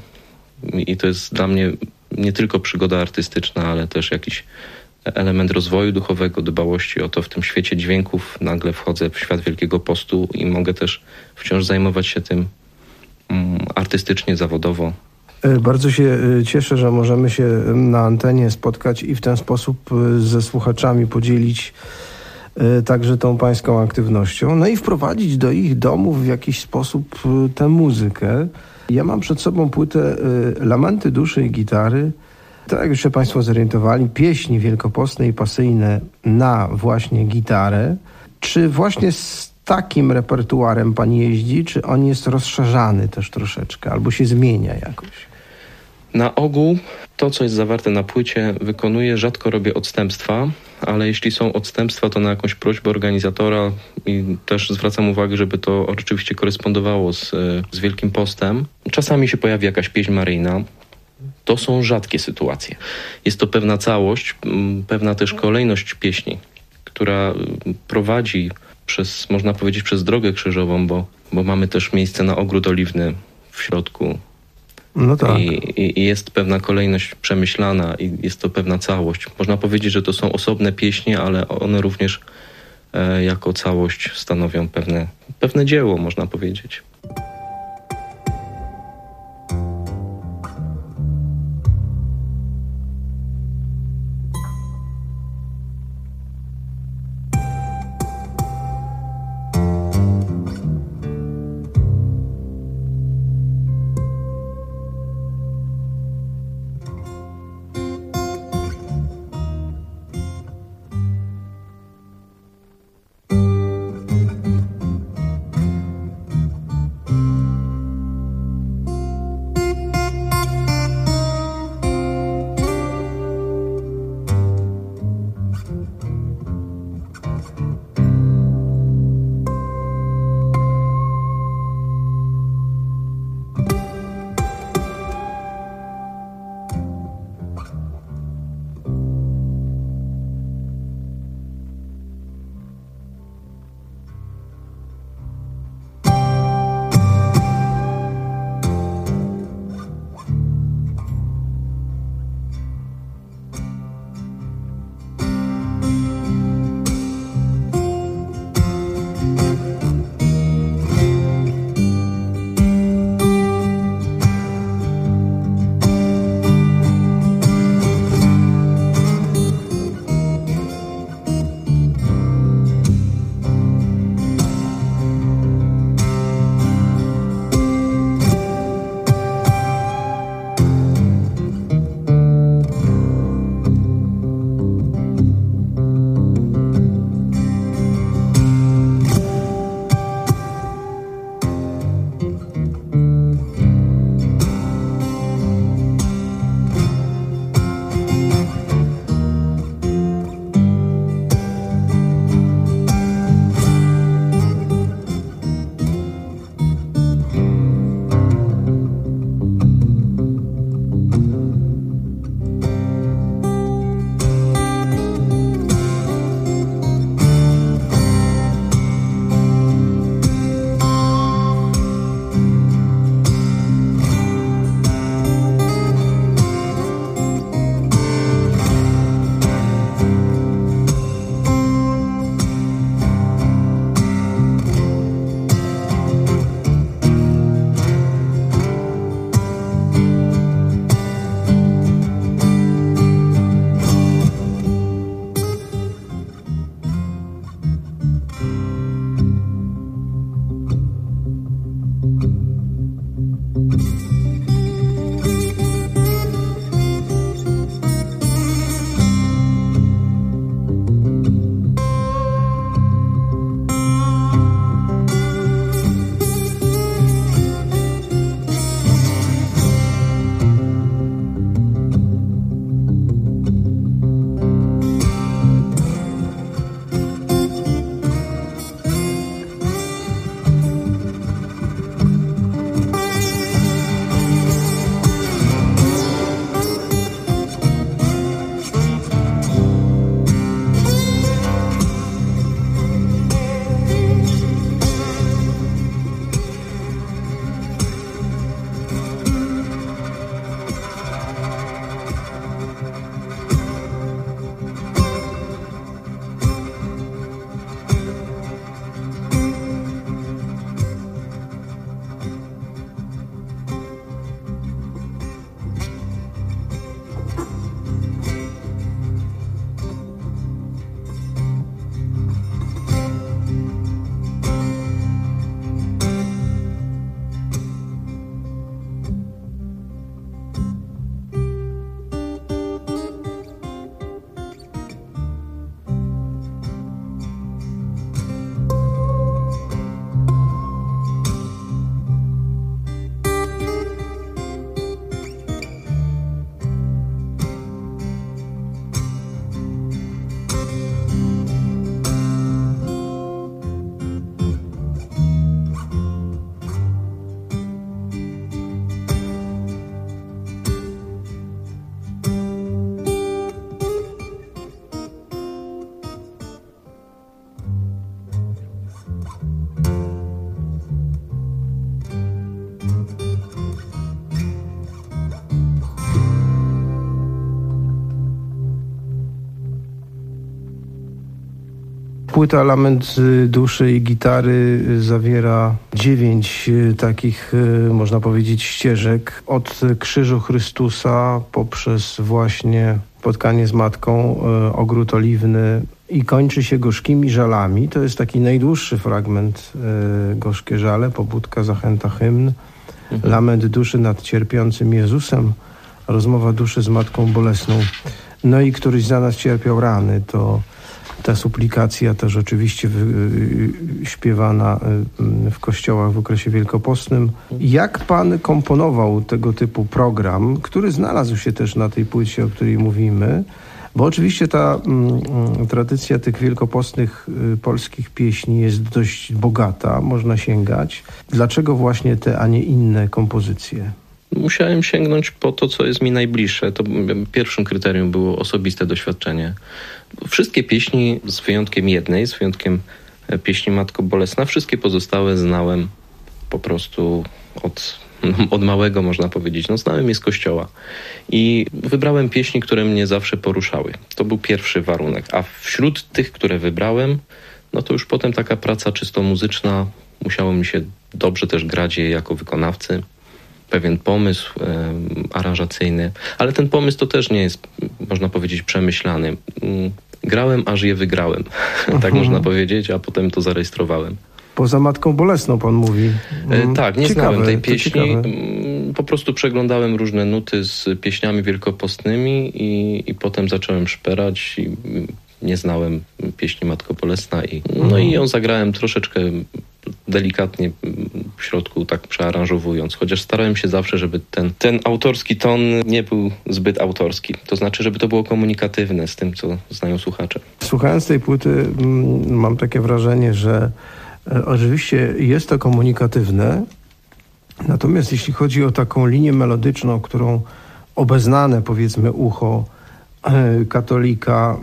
i to jest dla mnie nie tylko przygoda artystyczna, ale też jakiś element rozwoju duchowego, dbałości o to. W tym świecie dźwięków nagle wchodzę w świat Wielkiego Postu i mogę też wciąż zajmować się tym artystycznie, zawodowo. Bardzo się cieszę, że możemy się na antenie spotkać i w ten sposób ze słuchaczami podzielić także tą pańską aktywnością, no i wprowadzić do ich domów w jakiś sposób tę muzykę. Ja mam przed sobą płytę Lamenty duszy i gitary. Tak jak już się Państwo zorientowali, pieśni wielkopostne i pasyjne na właśnie gitarę. Czy właśnie z takim repertuarem Pan jeździ, czy on jest rozszerzany też troszeczkę, albo się zmienia jakoś? Na ogół to, co jest zawarte na płycie, wykonuję. Rzadko robię odstępstwa, ale jeśli są odstępstwa, to na jakąś prośbę organizatora i też zwracam uwagę, żeby to oczywiście korespondowało z Wielkim Postem. Czasami się pojawi jakaś pieśń maryjna. To są rzadkie sytuacje. Jest to pewna całość, pewna też kolejność pieśni, która prowadzi można powiedzieć, przez drogę krzyżową, bo mamy też miejsce na Ogród Oliwny w środku. No tak. I jest pewna kolejność przemyślana i jest to pewna całość. Można powiedzieć, że to są osobne pieśni, ale one również jako całość stanowią pewne dzieło, można powiedzieć. Płyta Lament duszy i gitary zawiera 9 takich, można powiedzieć, ścieżek. Od Krzyżu Chrystusa poprzez właśnie spotkanie z Matką, Ogród Oliwny i kończy się Gorzkimi żalami. To jest taki najdłuższy fragment, Gorzkie żale, pobudka, zachęta, hymn. Lament duszy nad cierpiącym Jezusem, rozmowa duszy z Matką Bolesną. No i któryś za nas cierpiał rany, to ta suplikacja też oczywiście śpiewana w kościołach w okresie wielkopostnym. Jak pan komponował tego typu program, który znalazł się też na tej płycie, o której mówimy? Bo oczywiście ta tradycja tych wielkopostnych polskich pieśni jest dość bogata, można sięgać. Dlaczego właśnie te, a nie inne kompozycje? Musiałem sięgnąć po to, co jest mi najbliższe. To pierwszym kryterium było osobiste doświadczenie. Wszystkie pieśni, z wyjątkiem jednej, z wyjątkiem pieśni Matko Bolesna, wszystkie pozostałe znałem po prostu od małego, można powiedzieć. Znałem je z kościoła. I wybrałem pieśni, które mnie zawsze poruszały. To był pierwszy warunek. A wśród tych, które wybrałem, no to już potem taka praca czysto muzyczna. Musiało mi się dobrze też grać je jako wykonawcy. Pewien pomysł aranżacyjny, ale ten pomysł to też nie jest, można powiedzieć, przemyślany. Grałem, aż je wygrałem, tak można powiedzieć, a potem to zarejestrowałem. Poza Matką Bolesną pan mówi. Tak, nie znałem tej pieśni. Po prostu przeglądałem różne nuty z pieśniami wielkopostnymi i potem zacząłem szperać i nie znałem pieśni Matko Bolesna i ją zagrałem troszeczkę delikatnie w środku, tak przearanżowując. Chociaż starałem się zawsze, żeby ten autorski ton nie był zbyt autorski. To znaczy, żeby to było komunikatywne z tym, co znają słuchacze. Słuchając tej płyty mam takie wrażenie, że oczywiście jest to komunikatywne, natomiast jeśli chodzi o taką linię melodyczną, którą obeznane, powiedzmy, ucho katolika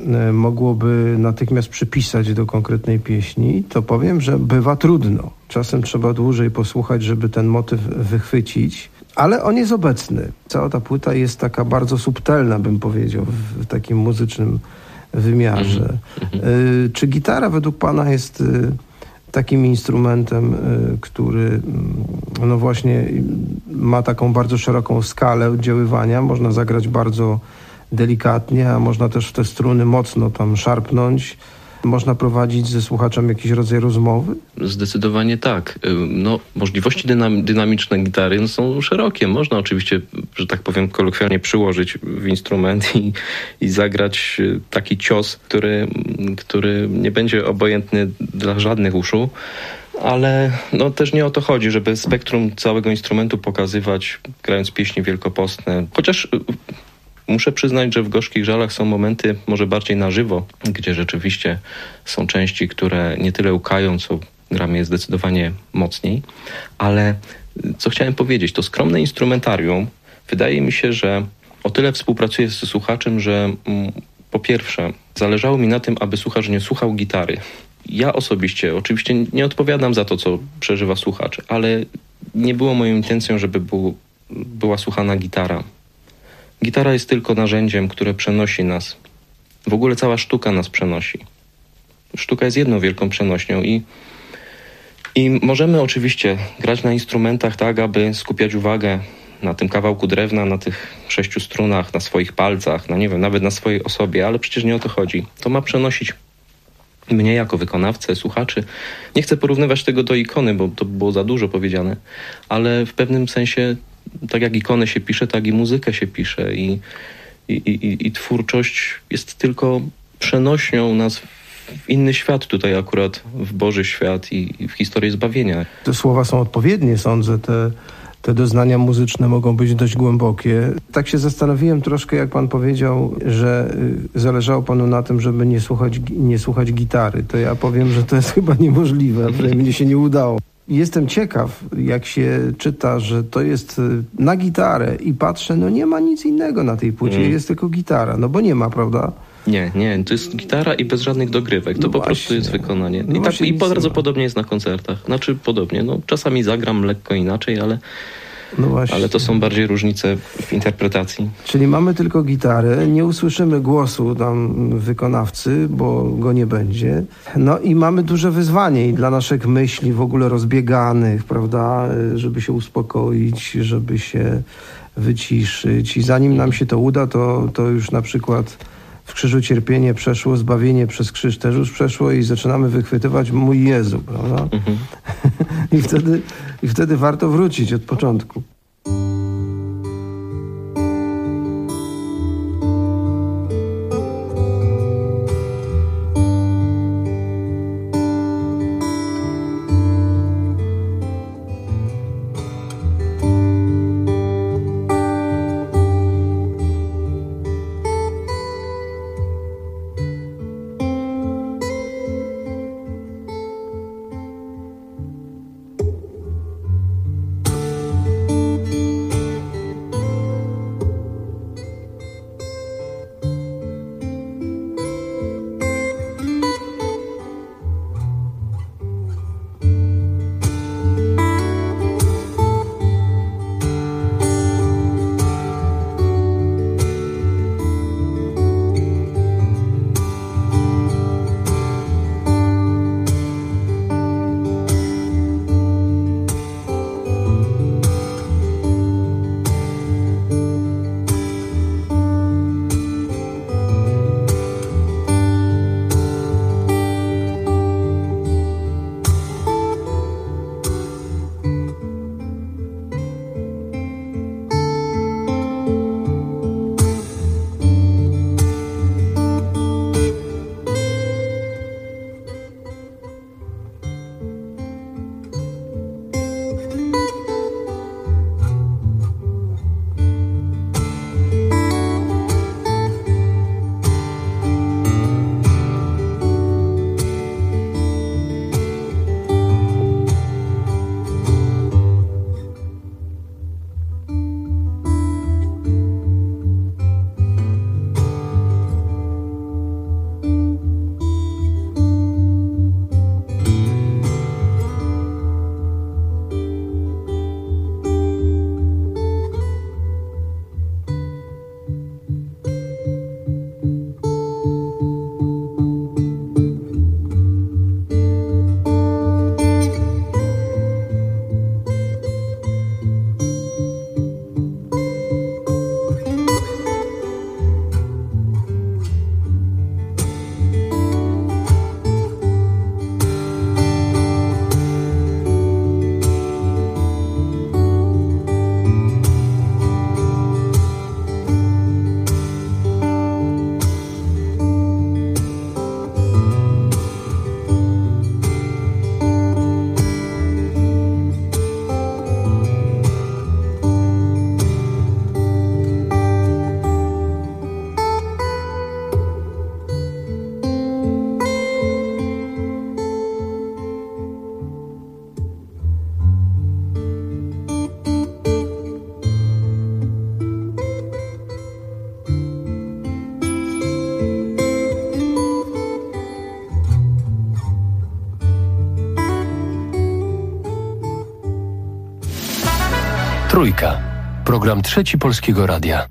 mogłoby natychmiast przypisać do konkretnej pieśni, to powiem, że bywa trudno. Czasem trzeba dłużej posłuchać, żeby ten motyw wychwycić, ale on jest obecny. Cała ta płyta jest taka bardzo subtelna, bym powiedział, w takim muzycznym wymiarze. Czy gitara według pana jest takim instrumentem, który no właśnie ma taką bardzo szeroką skalę oddziaływania? Można zagrać bardzo delikatnie, a można też w te struny mocno tam szarpnąć. Można prowadzić ze słuchaczem jakiś rodzaj rozmowy? Zdecydowanie tak. No, możliwości dynamiczne gitary są szerokie. Można oczywiście, że tak powiem, kolokwialnie przyłożyć w instrument i zagrać taki cios, który nie będzie obojętny dla żadnych uszu. Ale no, też nie o to chodzi, żeby spektrum całego instrumentu pokazywać, grając pieśni wielkopostne. Chociaż muszę przyznać, że w Gorzkich żalach są momenty może bardziej na żywo, gdzie rzeczywiście są części, które nie tyle łkają, co gramy je zdecydowanie mocniej. Ale co chciałem powiedzieć, to skromne instrumentarium wydaje mi się, że o tyle współpracuję ze słuchaczem, że po pierwsze zależało mi na tym, aby słuchacz nie słuchał gitary. Ja osobiście oczywiście nie odpowiadam za to, co przeżywa słuchacz, ale nie było moją intencją, żeby była słuchana gitara. Gitara jest tylko narzędziem, które przenosi nas. W ogóle cała sztuka nas przenosi. Sztuka jest jedną wielką przenośnią i możemy oczywiście grać na instrumentach tak, aby skupiać uwagę na tym kawałku drewna, na tych 6 strunach, na swoich palcach, nie wiem, nawet na swojej osobie, ale przecież nie o to chodzi. To ma przenosić mnie jako wykonawcę, słuchaczy. Nie chcę porównywać tego do ikony, bo to było za dużo powiedziane, ale w pewnym sensie tak jak ikonę się pisze, tak i muzykę się pisze i twórczość jest tylko przenośnią nas w inny świat, tutaj akurat w Boży świat i w historię zbawienia. Te słowa są odpowiednie, sądzę, te doznania muzyczne mogą być dość głębokie. Tak się zastanowiłem troszkę, jak pan powiedział, że zależało panu na tym, żeby nie słuchać gitary. To ja powiem, że to jest chyba niemożliwe, że mnie się nie udało. Jestem ciekaw, jak się czyta, że to jest na gitarę i patrzę, no nie ma nic innego na tej płycie, jest tylko gitara, no bo nie ma, prawda? Nie, to jest gitara i bez żadnych dogrywek, to po prostu jest wykonanie. I bardzo podobnie jest na koncertach, znaczy podobnie, no czasami zagram lekko inaczej, No właśnie. Ale to są bardziej różnice w interpretacji. Czyli mamy tylko gitarę, nie usłyszymy głosu tam wykonawcy, bo go nie będzie. No i mamy duże wyzwanie i dla naszych myśli w ogóle rozbieganych, prawda, żeby się uspokoić, żeby się wyciszyć. I zanim nam się to uda, to już na przykład w krzyżu cierpienie przeszło, zbawienie przez krzyż też już przeszło i zaczynamy wychwytywać mój Jezu, prawda? I wtedy warto wrócić od początku. Trójka. Program Trzeci Polskiego Radia.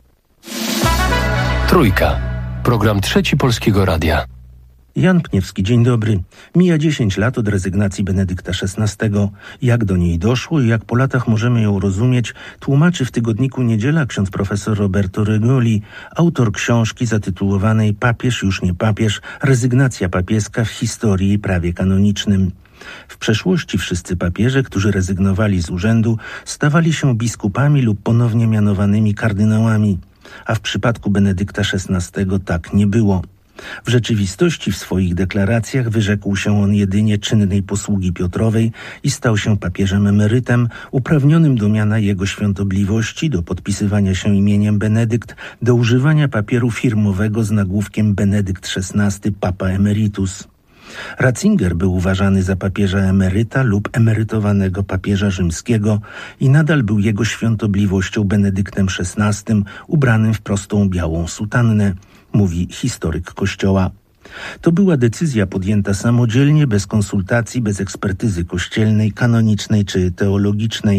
Trójka. Program Trzeci Polskiego Radia. Jan Pniewski, dzień dobry. Mija 10 lat od rezygnacji Benedykta XVI. Jak do niej doszło i jak po latach możemy ją rozumieć, tłumaczy w tygodniku Niedziela ksiądz profesor Roberto Regoli, autor książki zatytułowanej Papież już nie papież, rezygnacja papieska w historii i prawie kanonicznym. W przeszłości wszyscy papieże, którzy rezygnowali z urzędu, stawali się biskupami lub ponownie mianowanymi kardynałami, a w przypadku Benedykta XVI tak nie było. W rzeczywistości w swoich deklaracjach wyrzekł się on jedynie czynnej posługi Piotrowej i stał się papieżem emerytem, uprawnionym do miana jego świątobliwości, do podpisywania się imieniem Benedykt, do używania papieru firmowego z nagłówkiem Benedykt XVI Papa Emeritus. Ratzinger był uważany za papieża emeryta lub emerytowanego papieża rzymskiego i nadal był jego świątobliwością Benedyktem XVI, ubranym w prostą białą sutannę, mówi historyk Kościoła. To była decyzja podjęta samodzielnie, bez konsultacji, bez ekspertyzy kościelnej, kanonicznej czy teologicznej.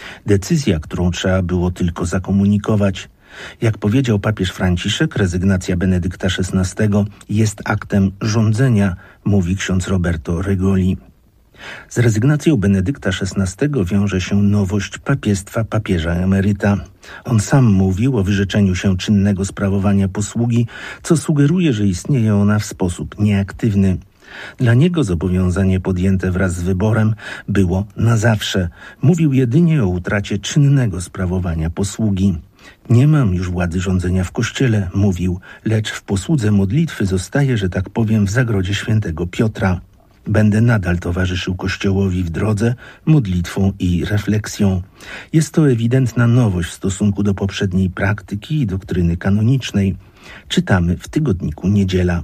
Decyzja, którą trzeba było tylko zakomunikować. Jak powiedział papież Franciszek, rezygnacja Benedykta XVI jest aktem rządzenia, mówi ksiądz Roberto Regoli. Z rezygnacją Benedykta XVI wiąże się nowość papiestwa papieża emeryta. On sam mówił o wyrzeczeniu się czynnego sprawowania posługi, co sugeruje, że istnieje ona w sposób nieaktywny. Dla niego zobowiązanie podjęte wraz z wyborem było na zawsze. Mówił jedynie o utracie czynnego sprawowania posługi. Nie mam już władzy rządzenia w Kościele, mówił, lecz w posłudze modlitwy zostaję, że tak powiem, w zagrodzie świętego Piotra. Będę nadal towarzyszył Kościołowi w drodze, modlitwą i refleksją. Jest to ewidentna nowość w stosunku do poprzedniej praktyki i doktryny kanonicznej. Czytamy w tygodniku Niedziela.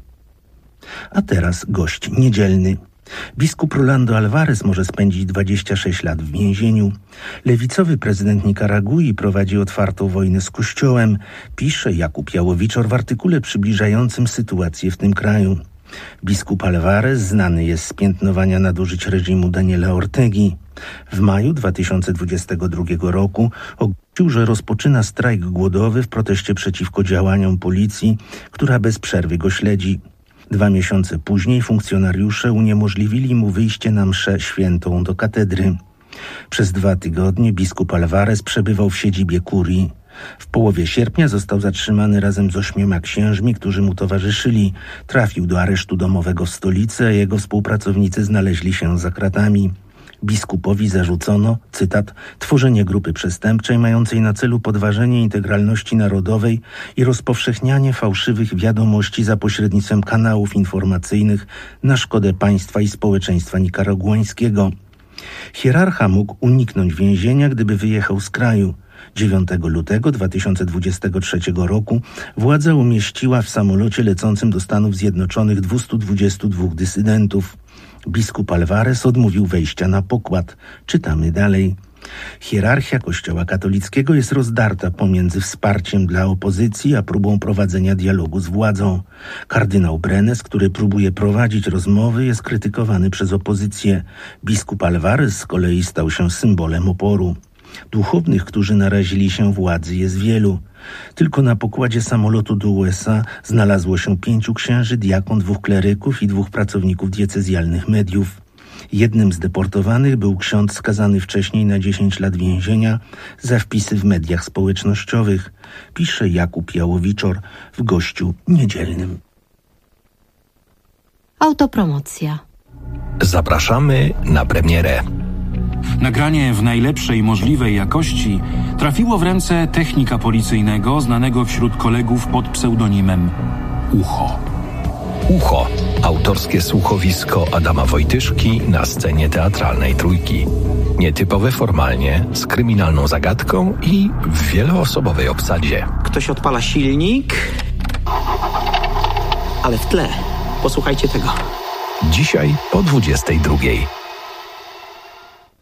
A teraz gość niedzielny. Biskup Rolando Alvarez może spędzić 26 lat w więzieniu. Lewicowy prezydent Nikaragui prowadzi otwartą wojnę z Kościołem, pisze Jakub Jałowiczor w artykule przybliżającym sytuację w tym kraju. Biskup Alvarez znany jest z piętnowania nadużyć reżimu Daniela Ortegi. W maju 2022 roku ogłosił, że rozpoczyna strajk głodowy w proteście przeciwko działaniom policji, która bez przerwy go śledzi. 2 miesiące później funkcjonariusze uniemożliwili mu wyjście na mszę świętą do katedry. Przez 2 tygodnie biskup Alvarez przebywał w siedzibie kurii. W połowie sierpnia został zatrzymany razem z 8 księżmi, którzy mu towarzyszyli. Trafił do aresztu domowego w stolicy, a jego współpracownicy znaleźli się za kratami. Biskupowi zarzucono, cytat, tworzenie grupy przestępczej mającej na celu podważenie integralności narodowej i rozpowszechnianie fałszywych wiadomości za pośrednictwem kanałów informacyjnych na szkodę państwa i społeczeństwa nikaraguańskiego. Hierarcha mógł uniknąć więzienia, gdyby wyjechał z kraju. 9 lutego 2023 roku władza umieściła w samolocie lecącym do Stanów Zjednoczonych 222 dysydentów. Biskup Alvarez odmówił wejścia na pokład. Czytamy dalej. Hierarchia Kościoła katolickiego jest rozdarta pomiędzy wsparciem dla opozycji a próbą prowadzenia dialogu z władzą. Kardynał Brenes, który próbuje prowadzić rozmowy, jest krytykowany przez opozycję. Biskup Alvarez z kolei stał się symbolem oporu. Duchownych, którzy narazili się władzy, jest wielu. Tylko na pokładzie samolotu do USA znalazło się 5 księży, diakon, 2 kleryków i 2 pracowników diecezjalnych mediów. Jednym z deportowanych był ksiądz skazany wcześniej na 10 lat więzienia za wpisy w mediach społecznościowych, pisze Jakub Jałowiczor w gościu niedzielnym. Autopromocja. Zapraszamy na premierę. Nagranie w najlepszej możliwej jakości trafiło w ręce technika policyjnego znanego wśród kolegów pod pseudonimem Ucho. Ucho. Autorskie słuchowisko Adama Wojtyszki na scenie teatralnej Trójki. Nietypowe formalnie, z kryminalną zagadką i w wieloosobowej obsadzie. Ktoś odpala silnik, ale w tle. Posłuchajcie tego. Dzisiaj po 22:00.